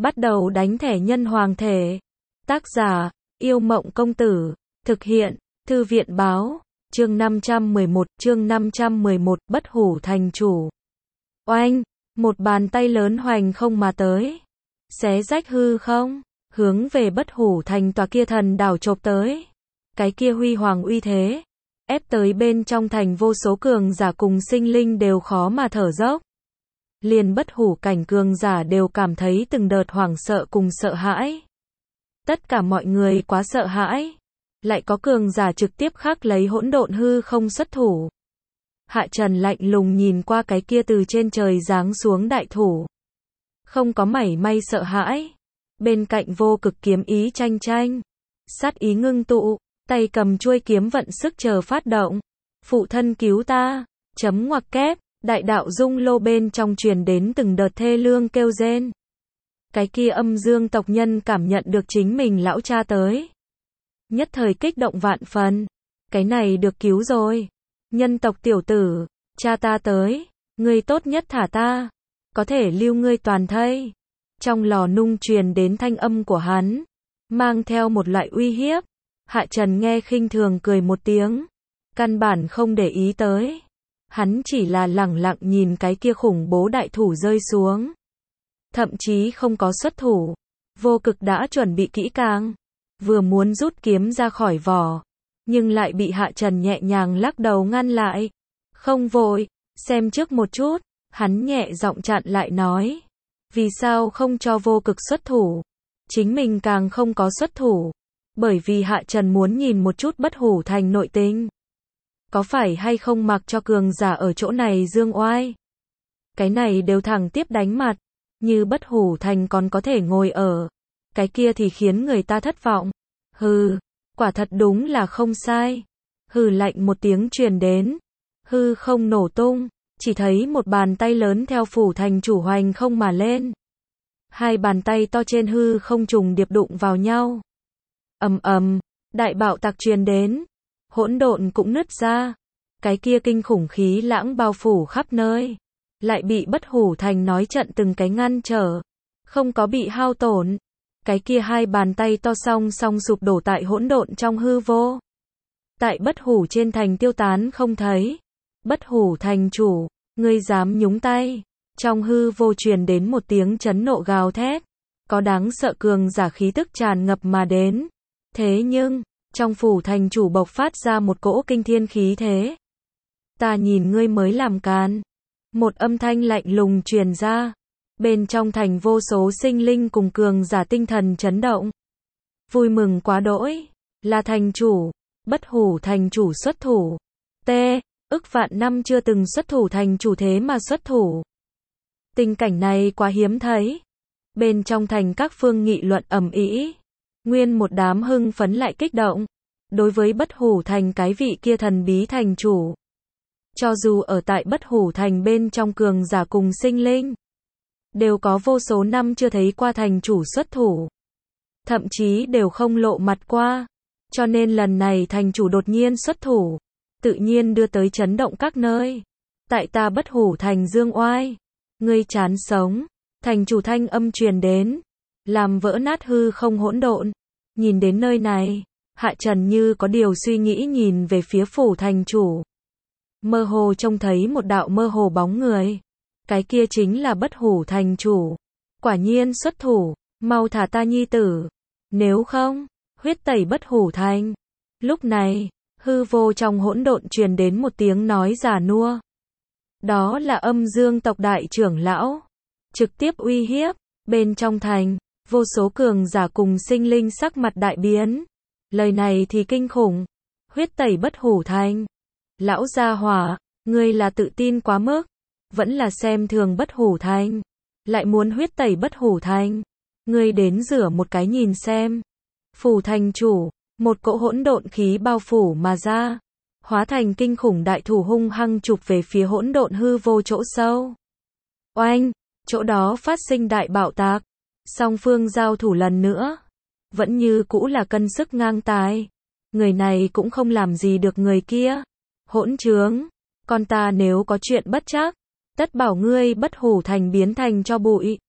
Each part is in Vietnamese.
Bắt đầu đánh thẻ nhân hoàng thể. Tác giả, Yêu Mộng Công Tử. Thực hiện, Thư viện Báo. Chương 511, Bất Hủ Thành Chủ. Oanh, một bàn tay lớn hoành không mà tới. Xé rách hư không, hướng về Bất Hủ Thành tòa kia thần đảo chộp tới. Cái kia huy hoàng uy thế, ép tới bên trong thành vô số cường giả cùng sinh linh đều khó mà thở dốc. Liền bất hủ cảnh cường giả đều cảm thấy từng đợt hoảng sợ cùng sợ hãi. Tất cả mọi người quá sợ hãi. Lại có cường giả trực tiếp khắc lấy hỗn độn hư không xuất thủ. Hạ Trần lạnh lùng nhìn qua cái kia từ trên trời giáng xuống đại thủ. Không có mảy may sợ hãi. Bên cạnh vô cực kiếm ý tranh tranh. Sát ý ngưng tụ, tay cầm chuôi kiếm vận sức chờ phát động. Phụ thân cứu ta, chấm ngoặc kép. Đại đạo dung lô bên trong truyền đến từng đợt thê lương kêu rên. Cái kia âm dương tộc nhân cảm nhận được chính mình lão cha tới. Nhất thời kích động vạn phần. Cái này được cứu rồi. Nhân tộc tiểu tử, cha ta tới, ngươi tốt nhất thả ta. Có thể lưu ngươi toàn thây. Trong lò nung truyền đến thanh âm của hắn. Mang theo một loại uy hiếp. Hạ Trần nghe khinh thường cười một tiếng. Căn bản không để ý tới. Hắn chỉ là lẳng lặng nhìn cái kia khủng bố đại thủ rơi xuống. Thậm chí không có xuất thủ. Vô cực đã chuẩn bị kỹ càng. Vừa muốn rút kiếm ra khỏi vỏ. Nhưng lại bị Hạ Trần nhẹ nhàng lắc đầu ngăn lại. Không vội, xem trước một chút. Hắn nhẹ giọng chặn lại nói. Vì sao không cho vô cực xuất thủ? Chính mình càng không có xuất thủ. Bởi vì Hạ Trần muốn nhìn một chút Bất Hủ Thành nội tình. Có phải hay không mặc cho cường giả ở chỗ này dương oai? Cái này đều thẳng tiếp đánh mặt. Như Bất Hủ Thành còn có thể ngồi ở. Cái kia thì khiến người ta thất vọng. Hừ, quả thật đúng là không sai. Hừ lạnh một tiếng truyền đến. Hư không nổ tung. Chỉ thấy một bàn tay lớn theo phủ thành chủ hoành không mà lên. Hai bàn tay to trên hư không trùng điệp đụng vào nhau. Ầm ầm, đại bạo tạc truyền đến. Hỗn độn cũng nứt ra. Cái kia kinh khủng khí lãng bao phủ khắp nơi. Lại bị Bất Hủ Thành nói trận từng cái ngăn trở. Không có bị hao tổn. Cái kia hai bàn tay to song song sụp đổ tại hỗn độn trong hư vô. Tại Bất Hủ trên thành tiêu tán không thấy. Bất Hủ Thành chủ, ngươi dám nhúng tay. Trong hư vô truyền đến một tiếng chấn nộ gào thét. Có đáng sợ cường giả khí tức tràn ngập mà đến. Thế nhưng, trong phủ thành chủ bộc phát ra một cỗ kinh thiên khí thế. Ta nhìn ngươi mới làm càn. Một âm thanh lạnh lùng truyền ra. Bên trong thành vô số sinh linh cùng cường giả tinh thần chấn động. Vui mừng quá đỗi. Là thành chủ. Bất Hủ Thành chủ xuất thủ. Ức vạn năm chưa từng xuất thủ thành chủ thế mà xuất thủ. Tình cảnh này quá hiếm thấy. Bên trong thành các phương nghị luận ầm ĩ. Nguyên một đám hưng phấn lại kích động. Đối với Bất Hủ Thành cái vị kia thần bí thành chủ. Cho dù ở tại Bất Hủ Thành bên trong cường giả cùng sinh linh. Đều có vô số năm chưa thấy qua thành chủ xuất thủ. Thậm chí đều không lộ mặt qua. Cho nên lần này thành chủ đột nhiên xuất thủ. Tự nhiên đưa tới chấn động các nơi. Tại ta Bất Hủ Thành dương oai. Ngươi chán sống. Thành chủ thanh âm truyền đến. Làm vỡ nát hư không hỗn độn. Nhìn đến nơi này. Hạ Trần như có điều suy nghĩ nhìn về phía phủ thành chủ. Mơ hồ trông thấy một đạo mơ hồ bóng người. Cái kia chính là Bất Hủ Thành chủ. Quả nhiên xuất thủ. Mau thả ta nhi tử. Nếu không, huyết tẩy Bất Hủ Thành. Lúc này, hư vô trong hỗn độn truyền đến một tiếng nói già nua. Đó là âm dương tộc đại trưởng lão. Trực tiếp uy hiếp. Bên trong thành, vô số cường giả cùng sinh linh sắc mặt đại biến. Lời này thì kinh khủng. Huyết tẩy Bất Hủ Thành. Lão gia hỏa, ngươi là tự tin quá mức. Vẫn là xem thường Bất Hủ Thành. Lại muốn huyết tẩy Bất Hủ Thành. Ngươi đến rửa một cái nhìn xem. Phủ thành chủ, một cỗ hỗn độn khí bao phủ mà ra. Hóa thành kinh khủng đại thủ hung hăng chụp về phía hỗn độn hư vô chỗ sâu. Oanh, chỗ đó phát sinh đại bạo tạc. Song phương giao thủ lần nữa. Vẫn như cũ là cân sức ngang tài. Người này cũng không làm gì được người kia. Hỗn trướng, con ta nếu có chuyện bất trắc, tất bảo ngươi Bất Hủ Thành biến thành cho bụi.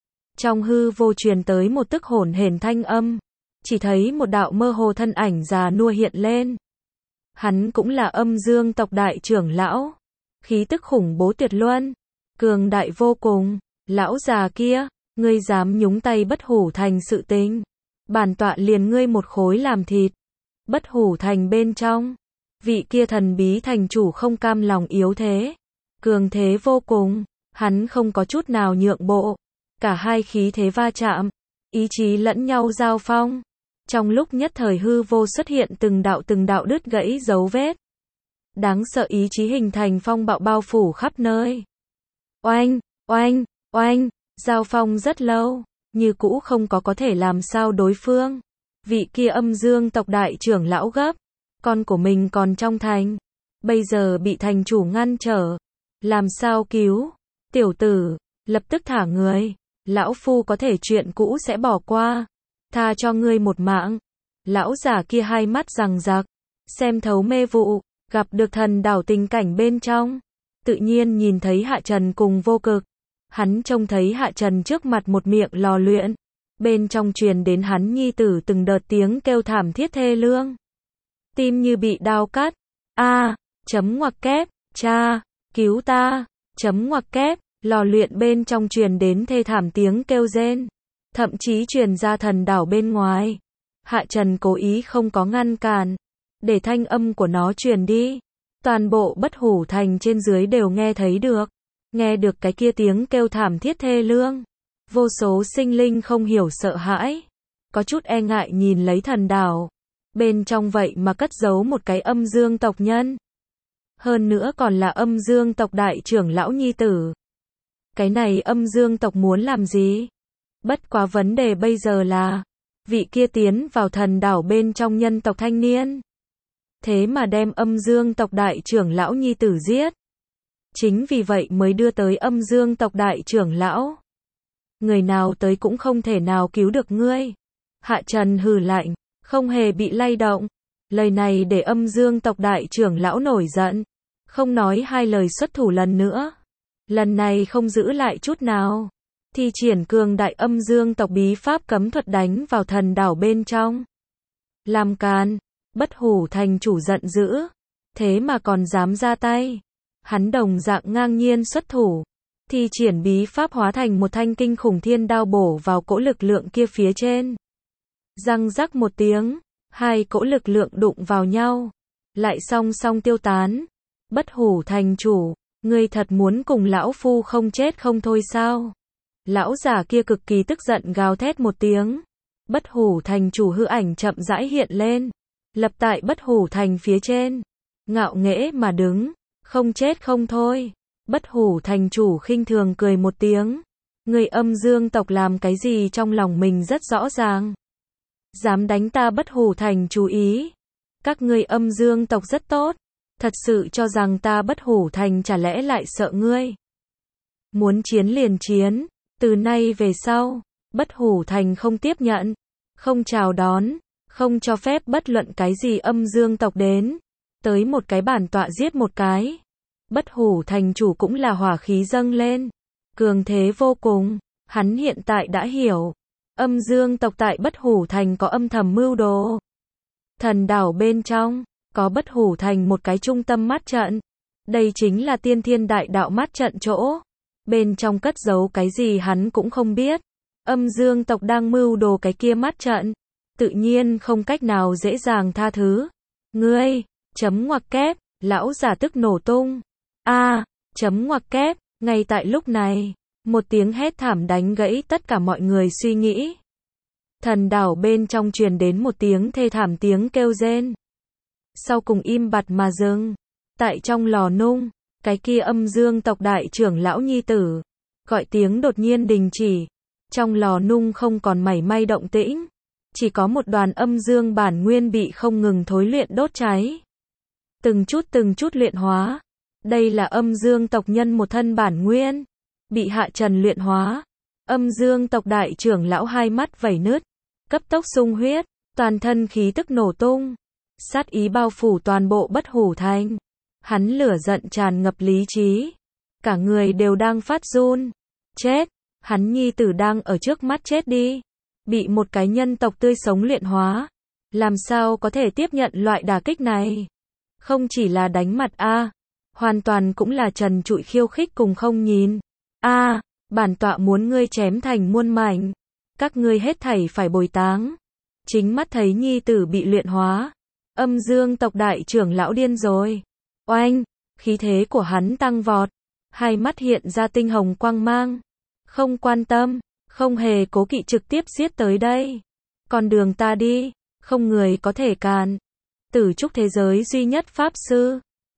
Trong hư vô truyền tới một tức hổn hển thanh âm, chỉ thấy một đạo mơ hồ thân ảnh già nua hiện lên. Hắn cũng là Âm Dương tộc đại trưởng lão, khí tức khủng bố tuyệt luân, cường đại vô cùng. Lão già kia, ngươi dám nhúng tay Bất Hủ Thành sự tình, bản tọa liền ngươi một khối làm thịt. Bất Hủ Thành bên trong, vị kia thần bí thành chủ không cam lòng yếu thế, cường thế vô cùng, hắn không có chút nào nhượng bộ, cả hai khí thế va chạm, ý chí lẫn nhau giao phong. Trong lúc nhất thời hư vô xuất hiện từng đạo đứt gãy dấu vết. Đáng sợ ý chí hình thành phong bạo bao phủ khắp nơi. Oanh, oanh, oanh, giao phong rất lâu, như cũ không có thể làm sao đối phương. Vị kia Âm Dương tộc đại trưởng lão gấp, con của mình còn trong thành, bây giờ bị thành chủ ngăn trở, làm sao cứu? Tiểu tử, lập tức thả người, lão phu có thể chuyện cũ sẽ bỏ qua, tha cho ngươi một mạng. Lão giả kia hai mắt giằng giặc, xem thấu mê vụ, gặp được thần đảo tình cảnh bên trong, tự nhiên nhìn thấy Hạ Trần cùng Vô Cực. Hắn trông thấy Hạ Trần trước mặt một miệng lò luyện, bên trong truyền đến hắn nhi tử từng đợt tiếng kêu thảm thiết thê lương. Tim như bị đao cắt. Chấm ngoặc kép, cha, cứu ta, chấm ngoặc kép, lò luyện bên trong truyền đến thê thảm tiếng kêu rên, thậm chí truyền ra thần đảo bên ngoài. Hạ Trần cố ý không có ngăn cản, để thanh âm của nó truyền đi. Toàn bộ Bất Hủ Thành trên dưới đều nghe thấy được. Nghe được cái kia tiếng kêu thảm thiết thê lương. Vô số sinh linh không hiểu sợ hãi, có chút e ngại nhìn lấy thần đảo. Bên trong vậy mà cất giấu một cái Âm Dương tộc nhân. Hơn nữa còn là Âm Dương tộc đại trưởng lão nhi tử. Cái này Âm Dương tộc muốn làm gì? Bất quá vấn đề bây giờ là, vị kia tiến vào thần đảo bên trong nhân tộc thanh niên. Thế mà đem Âm Dương tộc đại trưởng lão nhi tử giết. Chính vì vậy mới đưa tới Âm Dương tộc đại trưởng lão. Người nào tới cũng không thể nào cứu được ngươi. Hạ Trần hừ lạnh, không hề bị lay động. Lời này để Âm Dương tộc đại trưởng lão nổi giận, không nói hai lời xuất thủ lần nữa. Lần này không giữ lại chút nào, thi triển cường đại Âm Dương tộc bí pháp cấm thuật đánh vào thần đảo bên trong. Làm càn, Bất Hủ Thành chủ giận dữ, thế mà còn dám ra tay. Hắn đồng dạng ngang nhiên xuất thủ, thi triển bí pháp hóa thành một thanh kinh khủng thiên đao bổ vào cỗ lực lượng kia phía trên. Răng rắc một tiếng, hai cỗ lực lượng đụng vào nhau, lại song song tiêu tán. Bất Hủ Thành chủ, ngươi thật muốn cùng lão phu không chết không thôi sao? Lão giả kia cực kỳ tức giận gào thét một tiếng. Bất Hủ Thành chủ hư ảnh chậm rãi hiện lên, lập tại Bất Hủ Thành phía trên, ngạo nghễ mà đứng, không chết không thôi. Bất Hủ Thành chủ khinh thường cười một tiếng. Người Âm Dương tộc làm cái gì trong lòng mình rất rõ ràng. Dám đánh ta Bất Hủ Thành chú ý. Các ngươi Âm Dương tộc rất tốt, thật sự cho rằng ta Bất Hủ Thành chả lẽ lại sợ ngươi? Muốn chiến liền chiến, từ nay về sau, Bất Hủ Thành không tiếp nhận, không chào đón, không cho phép bất luận cái gì Âm Dương tộc đến. Tới một cái bản tọa giết một cái. Bất Hủ Thành chủ cũng là hỏa khí dâng lên, cường thế vô cùng. Hắn hiện tại đã hiểu, Âm Dương tộc tại Bất Hủ Thành có âm thầm mưu đồ. Thần đảo bên trong, có Bất Hủ Thành một cái trung tâm mắt trận. Đây chính là Tiên Thiên Đại Đạo mắt trận chỗ. Bên trong cất giấu cái gì hắn cũng không biết. Âm Dương tộc đang mưu đồ cái kia mắt trận, tự nhiên không cách nào dễ dàng tha thứ. Ngươi, chấm ngoặc kép, lão giả tức nổ tung. Chấm ngoặc kép, ngay tại lúc này, một tiếng hét thảm đánh gãy tất cả mọi người suy nghĩ. Thần đảo bên trong truyền đến một tiếng thê thảm tiếng kêu rên. Sau cùng im bặt mà dừng. Tại trong lò nung, cái kia Âm Dương tộc đại trưởng lão nhi tử, gọi tiếng đột nhiên đình chỉ. Trong lò nung không còn mảy may động tĩnh, chỉ có một đoàn âm dương bản nguyên bị không ngừng thối luyện đốt cháy. Từng chút luyện hóa. Đây là Âm Dương tộc nhân một thân bản nguyên, bị Hạ Trần luyện hóa. Âm Dương tộc đại trưởng lão hai mắt vẩy nứt, cấp tốc sung huyết, toàn thân khí tức nổ tung, sát ý bao phủ toàn bộ Bất Hủ Thành. Hắn lửa giận tràn ngập lý trí, cả người đều đang phát run. Chết, Hắn nhi tử đang ở trước mắt chết đi, bị một cái nhân tộc tươi sống luyện hóa, làm sao có thể tiếp nhận loại đả kích này? Không chỉ là đánh mặt a, hoàn toàn cũng là trần trụi khiêu khích cùng không nhìn. A, bản tọa muốn ngươi chém thành muôn mảnh, các ngươi hết thảy phải bồi táng. Chính mắt thấy nhi tử bị luyện hóa, Âm Dương tộc đại trưởng lão điên rồi. Oanh, khí thế của hắn tăng vọt, hai mắt hiện ra tinh hồng quang mang, không quan tâm, không hề cố kỵ trực tiếp giết tới đây. Con đường ta đi, không người có thể cản. Tử trúc thế giới duy nhất pháp sư,